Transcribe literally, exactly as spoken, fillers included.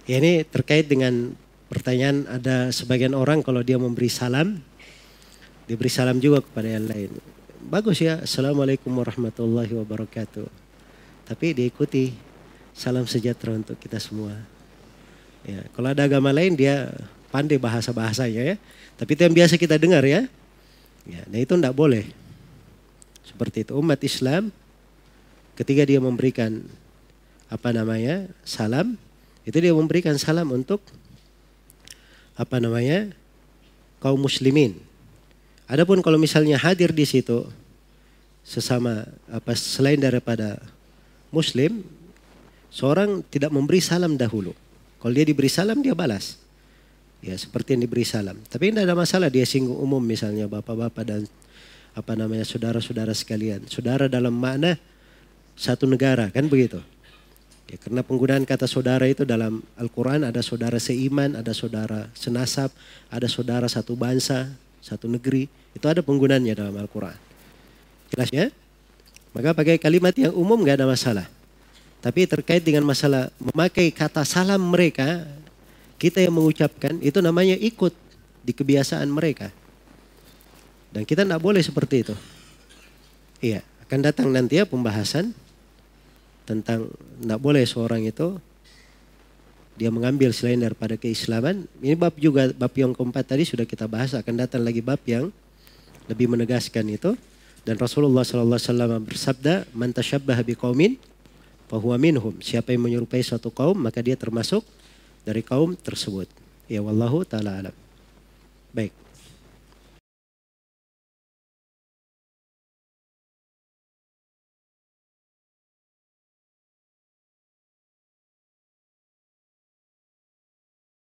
Ya, ini terkait dengan pertanyaan, ada sebagian orang kalau dia memberi salam, diberi salam juga kepada yang lain. Bagus ya, Assalamualaikum warahmatullahi wabarakatuh. Tapi diikuti salam sejahtera untuk kita semua. Ya, kalau ada agama lain dia pandai bahasa-bahasanya ya. Tapi itu yang biasa kita dengar ya. Ya, nah itu tidak boleh. Seperti itu umat Islam ketika dia memberikan apa namanya salam, itu dia memberikan salam untuk apa namanya kaum muslimin. Adapun kalau misalnya hadir di situ sesama apa selain daripada muslim, seorang tidak memberi salam dahulu. Kalau dia diberi salam dia balas. Ya seperti yang diberi salam. Tapi tidak ada masalah dia singgung umum misalnya bapak-bapak dan apa namanya saudara-saudara sekalian. Saudara dalam makna satu negara kan begitu. Ya, karena penggunaan kata saudara itu dalam Al-Quran ada saudara seiman, ada saudara senasab, ada saudara satu bangsa, satu negeri. Itu ada penggunaannya dalam Al-Quran. Jelas ya? Maka pakai kalimat yang umum gak ada masalah. Tapi terkait dengan masalah memakai kata salam mereka, kita yang mengucapkan itu namanya ikut di kebiasaan mereka. Dan kita tidak boleh seperti itu. Iya, akan datang nanti ya pembahasan tentang tidak boleh seorang itu dia mengambil selain daripada keislaman. Ini bab juga, bab yang keempat tadi sudah kita bahas, akan datang lagi bab yang lebih menegaskan itu. Dan Rasulullah shallallahu alaihi wasallam bersabda, "Man tashabbaha biqaumin fahuwa minhum." Siapa yang menyerupai suatu kaum maka dia termasuk dari kaum tersebut. Ya wallahu taala alam. Baik.